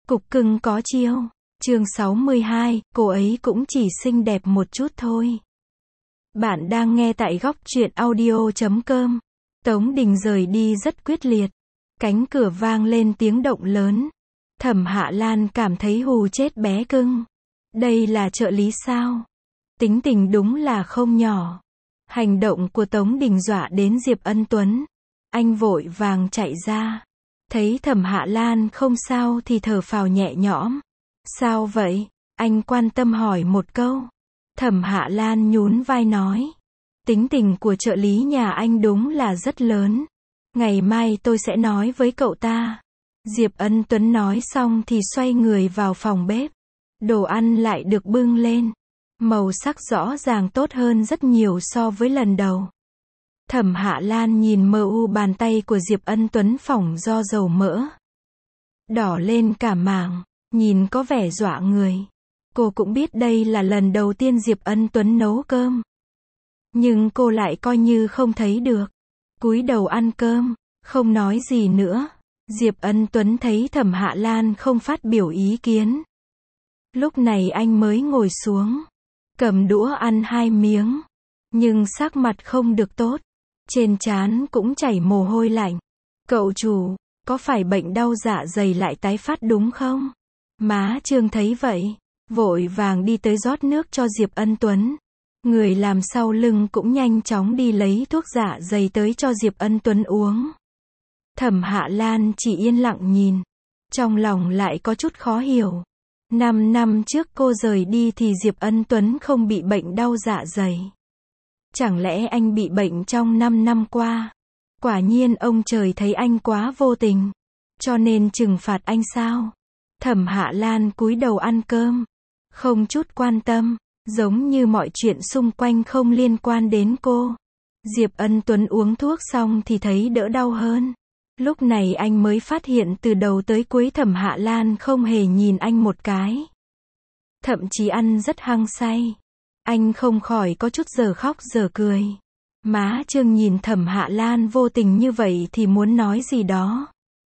Cục cưng có chiêu. Chương 62, cô ấy cũng chỉ xinh đẹp một chút thôi. Bạn đang nghe tại góc truyện audio.com. Tống Đình rời đi rất quyết liệt. Cánh cửa vang lên tiếng động lớn. Thẩm Hạ Lan cảm thấy hù chết bé cưng. Đây là trợ lý sao? Tính tình đúng là không nhỏ. Hành động của Tống Đình dọa đến Diệp Ân Tuấn. Anh vội vàng chạy ra. Thấy Thẩm Hạ Lan không sao thì thở phào nhẹ nhõm. Sao vậy? Anh quan tâm hỏi một câu. Thẩm Hạ Lan nhún vai nói. Tính tình của trợ lý nhà anh đúng là rất lớn. Ngày mai tôi sẽ nói với cậu ta. Diệp Ân Tuấn nói xong thì xoay người vào phòng bếp. Đồ ăn lại được bưng lên. Màu sắc rõ ràng tốt hơn rất nhiều so với lần đầu. Thẩm Hạ Lan nhìn mờ u bàn tay của Diệp Ân Tuấn phỏng do dầu mỡ. Đỏ lên cả mảng, nhìn có vẻ dọa người. Cô cũng biết đây là lần đầu tiên Diệp Ân Tuấn nấu cơm. Nhưng cô lại coi như không thấy được. Cúi đầu ăn cơm, không nói gì nữa. Diệp Ân Tuấn thấy Thẩm Hạ Lan không phát biểu ý kiến. Lúc này anh mới ngồi xuống, cầm đũa ăn 2 miếng. Nhưng sắc mặt không được tốt. Trên trán cũng chảy mồ hôi lạnh. Cậu chủ, có phải bệnh đau dạ dày lại tái phát đúng không? Má Trương thấy vậy, vội vàng đi tới rót nước cho Diệp Ân Tuấn. Người làm sau lưng cũng nhanh chóng đi lấy thuốc dạ dày tới cho Diệp Ân Tuấn uống. Thẩm Hạ Lan chỉ yên lặng nhìn. Trong lòng lại có chút khó hiểu. 5 năm trước cô rời đi thì Diệp Ân Tuấn không bị bệnh đau dạ dày. Chẳng lẽ anh bị bệnh trong 5 năm qua? Quả nhiên ông trời thấy anh quá vô tình. Cho nên trừng phạt anh sao? Thẩm Hạ Lan cúi đầu ăn cơm. Không chút quan tâm. Giống như mọi chuyện xung quanh không liên quan đến cô. Diệp Ân Tuấn uống thuốc xong thì thấy đỡ đau hơn. Lúc này anh mới phát hiện từ đầu tới cuối Thẩm Hạ Lan không hề nhìn anh một cái. Thậm chí ăn rất hăng say. Anh không khỏi có chút giờ khóc giờ cười. Má Trương nhìn Thẩm Hạ Lan vô tình như vậy thì muốn nói gì đó.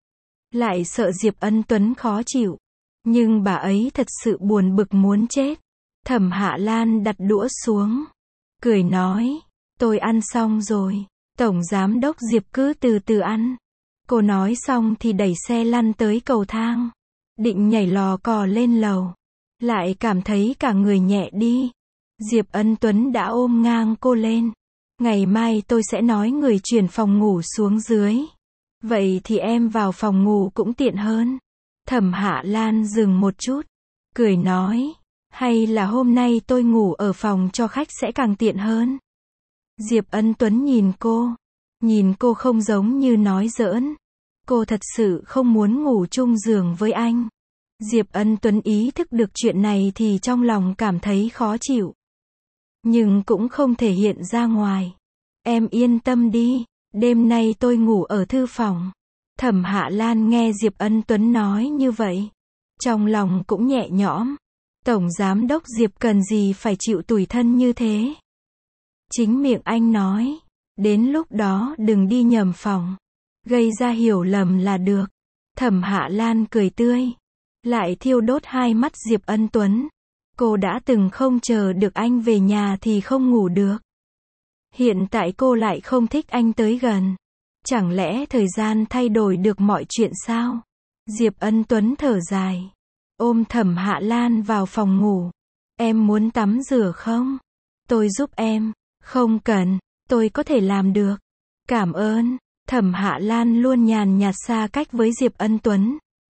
Lại sợ Diệp Ân Tuấn khó chịu. Nhưng bà ấy thật sự buồn bực muốn chết. Thẩm Hạ Lan đặt đũa xuống. Cười nói. Tôi ăn xong rồi. Tổng giám đốc Diệp cứ từ từ ăn. Cô nói xong thì đẩy xe lăn tới cầu thang. Định nhảy lò cò lên lầu. Lại cảm thấy cả người nhẹ đi. Diệp Ân Tuấn đã ôm ngang cô lên. Ngày mai tôi sẽ nói người chuyển phòng ngủ xuống dưới. Vậy thì em vào phòng ngủ cũng tiện hơn. Thẩm Hạ Lan dừng một chút. Cười nói. Hay là hôm nay tôi ngủ ở phòng cho khách sẽ càng tiện hơn. Diệp Ân Tuấn nhìn cô. Nhìn cô không giống như nói giỡn. Cô thật sự không muốn ngủ chung giường với anh. Diệp Ân Tuấn ý thức được chuyện này thì trong lòng cảm thấy khó chịu. Nhưng cũng không thể hiện ra ngoài. Em yên tâm đi. Đêm nay tôi ngủ ở thư phòng. Thẩm Hạ Lan nghe Diệp Ân Tuấn nói như vậy. Trong lòng cũng nhẹ nhõm. Tổng giám đốc Diệp cần gì phải chịu tủi thân như thế. Chính miệng anh nói. Đến lúc đó đừng đi nhầm phòng. Gây ra hiểu lầm là được. Thẩm Hạ Lan cười tươi. Lại thiêu đốt hai mắt Diệp Ân Tuấn. Cô đã từng không chờ được anh về nhà thì không ngủ được. Hiện tại cô lại không thích anh tới gần. Chẳng lẽ thời gian thay đổi được mọi chuyện sao? Diệp Ân Tuấn thở dài. Ôm Thẩm Hạ Lan vào phòng ngủ. Em muốn tắm rửa không? Tôi giúp em. Không cần, tôi có thể làm được. Cảm ơn. Thẩm Hạ Lan luôn nhàn nhạt xa cách với Diệp Ân Tuấn.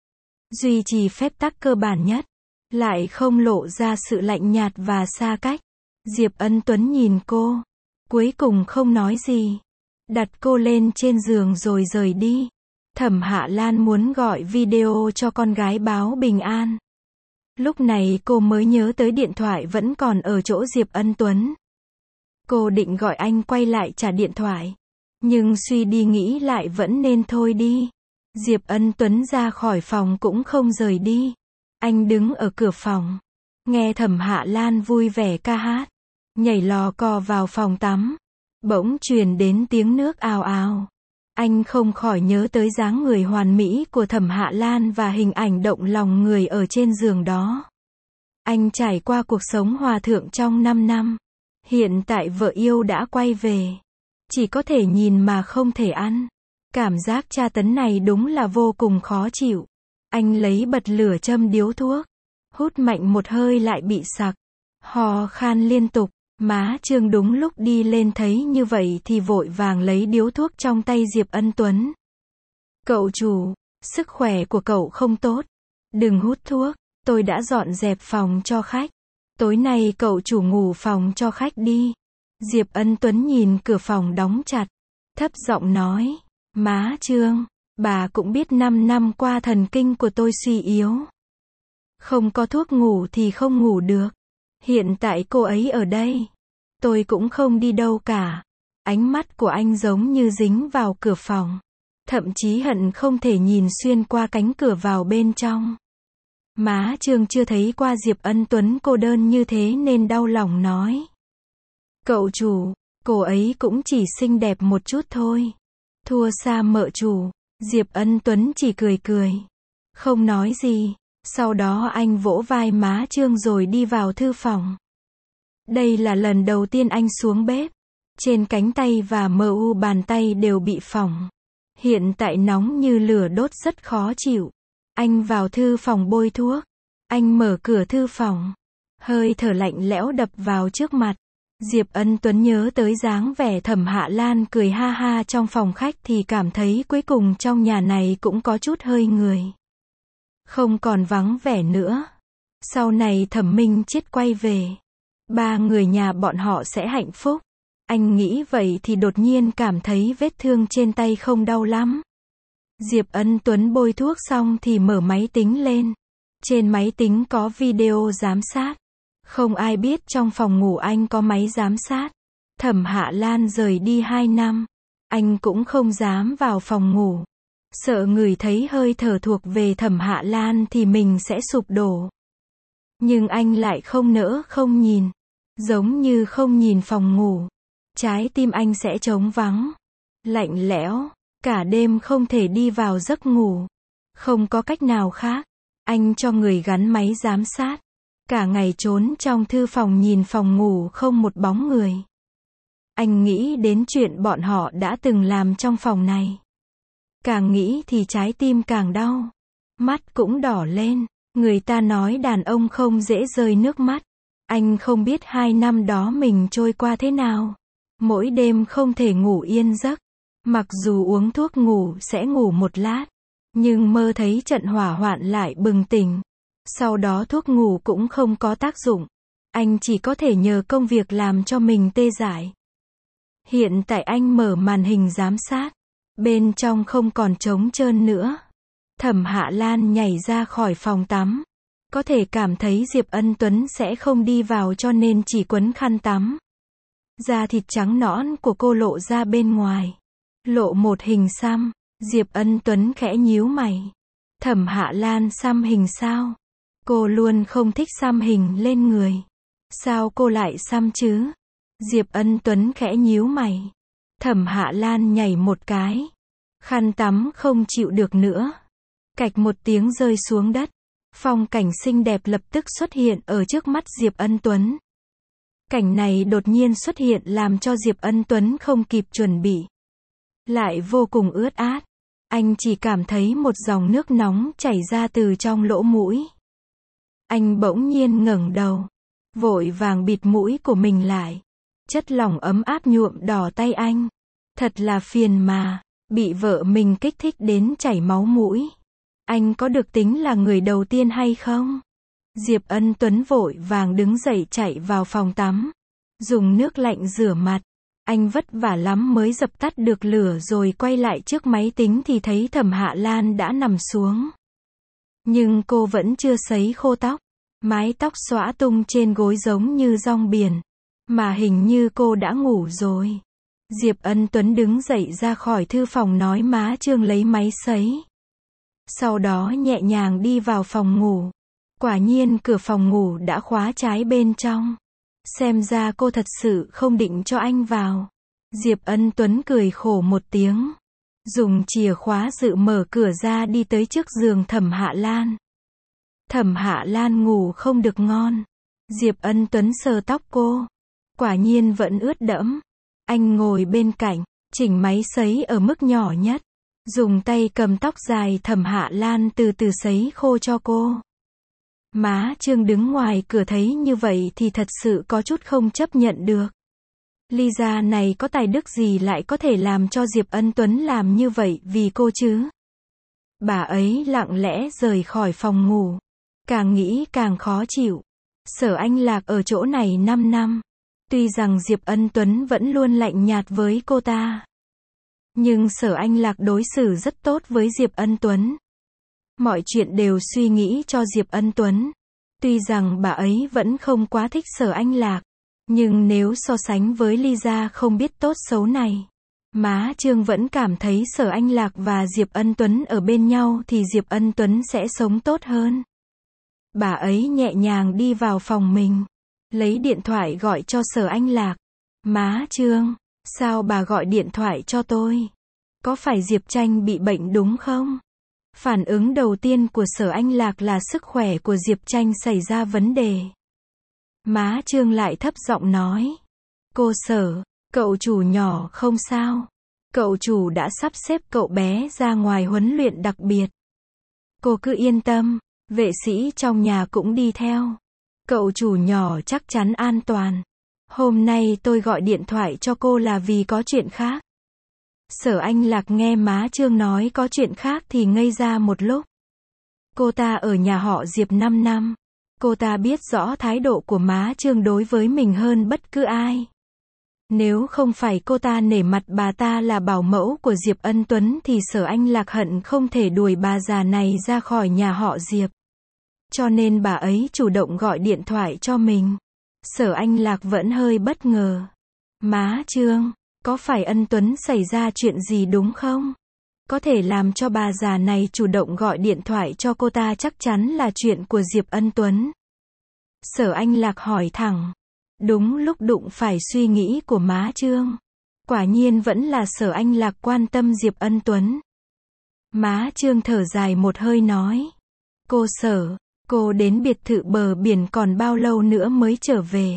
Duy trì phép tắc cơ bản nhất. Lại không lộ ra sự lạnh nhạt và xa cách. Diệp Ân Tuấn nhìn cô. Cuối cùng không nói gì. Đặt cô lên trên giường rồi rời đi. Thẩm Hạ Lan muốn gọi video cho con gái báo bình an. Lúc này cô mới nhớ tới điện thoại vẫn còn ở chỗ Diệp Ân Tuấn. Cô định gọi anh quay lại trả điện thoại. Nhưng suy đi nghĩ lại vẫn nên thôi đi. Diệp Ân Tuấn ra khỏi phòng cũng không rời đi. Anh đứng ở cửa phòng. Nghe Thẩm Hạ Lan vui vẻ ca hát. Nhảy lò cò vào phòng tắm. Bỗng truyền đến tiếng nước ào ào. Anh không khỏi nhớ tới dáng người hoàn mỹ của Thẩm Hạ Lan và hình ảnh động lòng người ở trên giường đó. Anh trải qua cuộc sống hòa thượng trong 5 năm. Hiện tại vợ yêu đã quay về. Chỉ có thể nhìn mà không thể ăn. Cảm giác tra tấn này đúng là vô cùng khó chịu. Anh lấy bật lửa châm điếu thuốc. Hút mạnh một hơi lại bị sặc. Ho khan liên tục. Má Trương đúng lúc đi lên thấy như vậy thì vội vàng lấy điếu thuốc trong tay Diệp Ân Tuấn. Cậu chủ, sức khỏe của cậu không tốt. Đừng hút thuốc, tôi đã dọn dẹp phòng cho khách. Tối nay cậu chủ ngủ phòng cho khách đi. Diệp Ân Tuấn nhìn cửa phòng đóng chặt. Thấp giọng nói, má Trương, bà cũng biết 5 năm qua thần kinh của tôi suy yếu. Không có thuốc ngủ thì không ngủ được. Hiện tại cô ấy ở đây. Tôi cũng không đi đâu cả. Ánh mắt của anh giống như dính vào cửa phòng. Thậm chí hận không thể nhìn xuyên qua cánh cửa vào bên trong. Má Trương chưa thấy qua Diệp Ân Tuấn cô đơn như thế nên đau lòng nói. Cậu chủ, cô ấy cũng chỉ xinh đẹp một chút thôi. Thua xa mợ chủ. Diệp Ân Tuấn chỉ cười cười. Không nói gì. Sau đó anh vỗ vai má Trương rồi đi vào thư phòng. Đây là lần đầu tiên anh xuống bếp. Trên cánh tay và mu bàn tay đều bị phỏng. Hiện tại nóng như lửa đốt rất khó chịu. Anh vào thư phòng bôi thuốc. Anh mở cửa thư phòng. Hơi thở lạnh lẽo đập vào trước mặt. Diệp Ân Tuấn nhớ tới dáng vẻ Thẩm Hạ Lan cười ha ha trong phòng khách thì cảm thấy cuối cùng trong nhà này cũng có chút hơi người. Không còn vắng vẻ nữa. Sau này Thẩm Minh Chết quay về. 3 người nhà bọn họ sẽ hạnh phúc. Anh nghĩ vậy thì đột nhiên cảm thấy vết thương trên tay không đau lắm. Diệp Ân Tuấn bôi thuốc xong thì mở máy tính lên. Trên máy tính có video giám sát. Không ai biết trong phòng ngủ anh có máy giám sát. Thẩm Hạ Lan rời đi 2 năm. Anh cũng không dám vào phòng ngủ. Sợ người thấy hơi thở thuộc về Thẩm Hạ Lan thì mình sẽ sụp đổ. Nhưng anh lại không nỡ không nhìn. Giống như không nhìn phòng ngủ. Trái tim anh sẽ trống vắng. Lạnh lẽo. Cả đêm không thể đi vào giấc ngủ. Không có cách nào khác. Anh cho người gắn máy giám sát. Cả ngày trốn trong thư phòng nhìn phòng ngủ không một bóng người. Anh nghĩ đến chuyện bọn họ đã từng làm trong phòng này. Càng nghĩ thì trái tim càng đau. Mắt cũng đỏ lên. Người ta nói đàn ông không dễ rơi nước mắt. Anh không biết 2 năm đó mình trôi qua thế nào. Mỗi đêm không thể ngủ yên giấc. Mặc dù uống thuốc ngủ sẽ ngủ một lát. Nhưng mơ thấy trận hỏa hoạn lại bừng tỉnh. Sau đó thuốc ngủ cũng không có tác dụng. Anh chỉ có thể nhờ công việc làm cho mình tê dại. Hiện tại anh mở màn hình giám sát. Bên trong không còn trống trơn nữa. Thẩm Hạ Lan nhảy ra khỏi phòng tắm. Có thể cảm thấy Diệp Ân Tuấn sẽ không đi vào cho nên chỉ quấn khăn tắm. Da thịt trắng nõn của cô lộ ra bên ngoài. Lộ một hình xăm. Diệp Ân Tuấn khẽ nhíu mày. Thẩm Hạ Lan xăm hình sao? Cô luôn không thích xăm hình lên người. Sao cô lại xăm chứ? Diệp Ân Tuấn khẽ nhíu mày. Thẩm Hạ Lan nhảy một cái. Khăn tắm không chịu được nữa. Cạch một tiếng rơi xuống đất. Phong cảnh xinh đẹp lập tức xuất hiện ở trước mắt Diệp Ân Tuấn. Cảnh này đột nhiên xuất hiện làm cho Diệp Ân Tuấn không kịp chuẩn bị. Lại vô cùng ướt át. Anh chỉ cảm thấy một dòng nước nóng chảy ra từ trong lỗ mũi. Anh bỗng nhiên ngẩng đầu. Vội vàng bịt mũi của mình lại. Chất lỏng ấm áp nhuộm đỏ tay anh. Thật là phiền mà. Bị vợ mình kích thích đến chảy máu mũi. Anh có được tính là người đầu tiên hay không? Diệp Ân Tuấn vội vàng đứng dậy chạy vào phòng tắm. Dùng nước lạnh rửa mặt. Anh vất vả lắm mới dập tắt được lửa rồi quay lại trước máy tính thì thấy Thẩm Hạ Lan đã nằm xuống. Nhưng cô vẫn chưa sấy khô tóc. Mái tóc xõa tung trên gối giống như rong biển. Mà hình như cô đã ngủ rồi. Diệp Ân Tuấn đứng dậy ra khỏi thư phòng nói má Trương lấy máy sấy. Sau đó nhẹ nhàng đi vào phòng ngủ. Quả nhiên cửa phòng ngủ đã khóa trái bên trong. Xem ra cô thật sự không định cho anh vào. Diệp Ân Tuấn cười khổ một tiếng. dùng chìa khóa dự mở cửa ra đi tới trước giường Thẩm Hạ Lan. Thẩm Hạ Lan ngủ không được ngon. Diệp Ân Tuấn sờ tóc cô. Quả nhiên vẫn ướt đẫm. Anh ngồi bên cạnh, chỉnh máy sấy ở mức nhỏ nhất. Dùng tay cầm tóc dài Thẩm Hạ Lan từ từ sấy khô cho cô. Má Trương đứng ngoài cửa thấy như vậy thì thật sự có chút không chấp nhận được. Lisa này có tài đức gì lại có thể làm cho Diệp Ân Tuấn làm như vậy vì cô chứ? Bà ấy lặng lẽ rời khỏi phòng ngủ. Càng nghĩ càng khó chịu. Sở Anh Lạc ở chỗ này 5 năm. Tuy rằng Diệp Ân Tuấn vẫn luôn lạnh nhạt với cô ta. Nhưng Sở Anh Lạc đối xử rất tốt với Diệp Ân Tuấn. Mọi chuyện đều suy nghĩ cho Diệp Ân Tuấn. Tuy rằng bà ấy vẫn không quá thích Sở Anh Lạc. Nhưng nếu so sánh với Lisa không biết tốt xấu này, má Trương vẫn cảm thấy Sở Anh Lạc và Diệp Ân Tuấn ở bên nhau thì Diệp Ân Tuấn sẽ sống tốt hơn. Bà ấy nhẹ nhàng đi vào phòng mình, lấy điện thoại gọi cho Sở Anh Lạc. Má Trương, sao bà gọi điện thoại cho tôi? Có phải Diệp Tranh bị bệnh đúng không? Phản ứng đầu tiên của Sở Anh Lạc là sức khỏe của Diệp Tranh xảy ra vấn đề. Má Trương lại thấp giọng nói. Cô Sở, cậu chủ nhỏ không sao. Cậu chủ đã sắp xếp cậu bé ra ngoài huấn luyện đặc biệt. Cô cứ yên tâm, vệ sĩ trong nhà cũng đi theo. Cậu chủ nhỏ chắc chắn an toàn. Hôm nay tôi gọi điện thoại cho cô là vì có chuyện khác. Sở Anh Lạc nghe má Trương nói có chuyện khác thì ngây ra một lúc. Cô ta ở nhà họ Diệp 5 năm. Cô ta biết rõ thái độ của má Trương đối với mình hơn bất cứ ai. Nếu không phải cô ta nể mặt bà ta là bảo mẫu của Diệp Ân Tuấn thì Sở Anh Lạc hận không thể đuổi bà già này ra khỏi nhà họ Diệp. Cho nên bà ấy chủ động gọi điện thoại cho mình. Sở Anh Lạc vẫn hơi bất ngờ. Má Trương, có phải Ân Tuấn xảy ra chuyện gì đúng không? Có thể làm cho bà già này chủ động gọi điện thoại cho cô ta chắc chắn là chuyện của Diệp Ân Tuấn. Sở Anh Lạc hỏi thẳng. Đúng lúc đụng phải suy nghĩ của má Trương. Quả nhiên vẫn là Sở Anh Lạc quan tâm Diệp Ân Tuấn. Má Trương thở dài một hơi nói. Cô Sở, cô đến biệt thự bờ biển còn bao lâu nữa mới trở về?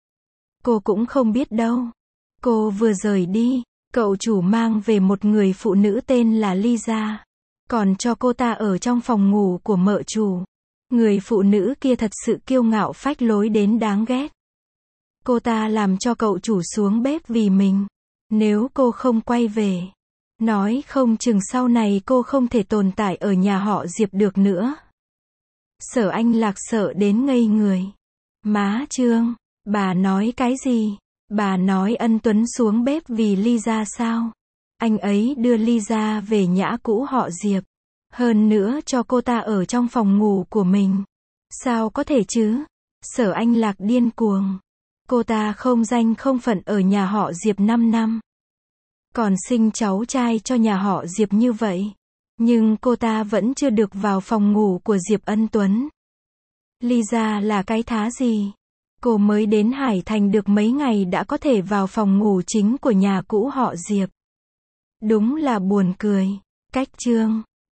Cô cũng không biết đâu. Cô vừa rời đi, cậu chủ mang về một người phụ nữ tên là Lisa. Còn cho cô ta ở trong phòng ngủ của mợ chủ. Người phụ nữ kia thật sự kiêu ngạo phách lối đến đáng ghét. Cô ta làm cho cậu chủ xuống bếp vì mình. Nếu cô không quay về, nói không chừng sau này cô không thể tồn tại ở nhà họ Diệp được nữa. Sở Anh Lạc sợ đến ngây người. Má Trương, bà nói cái gì? Bà nói Ân Tuấn xuống bếp vì Lisa sao? Anh ấy đưa Lisa về nhã cũ họ Diệp. Hơn nữa cho cô ta ở trong phòng ngủ của mình. Sao có thể chứ? Sở Anh Lạc điên cuồng. Cô ta không danh không phận ở nhà họ Diệp 5 năm. Còn sinh cháu trai cho nhà họ Diệp như vậy. Nhưng cô ta vẫn chưa được vào phòng ngủ của Diệp Ân Tuấn. Lisa là cái thá gì? Cô mới đến Hải Thành được mấy ngày đã có thể vào phòng ngủ chính của nhà cũ họ Diệp. Đúng là buồn cười. Cách chương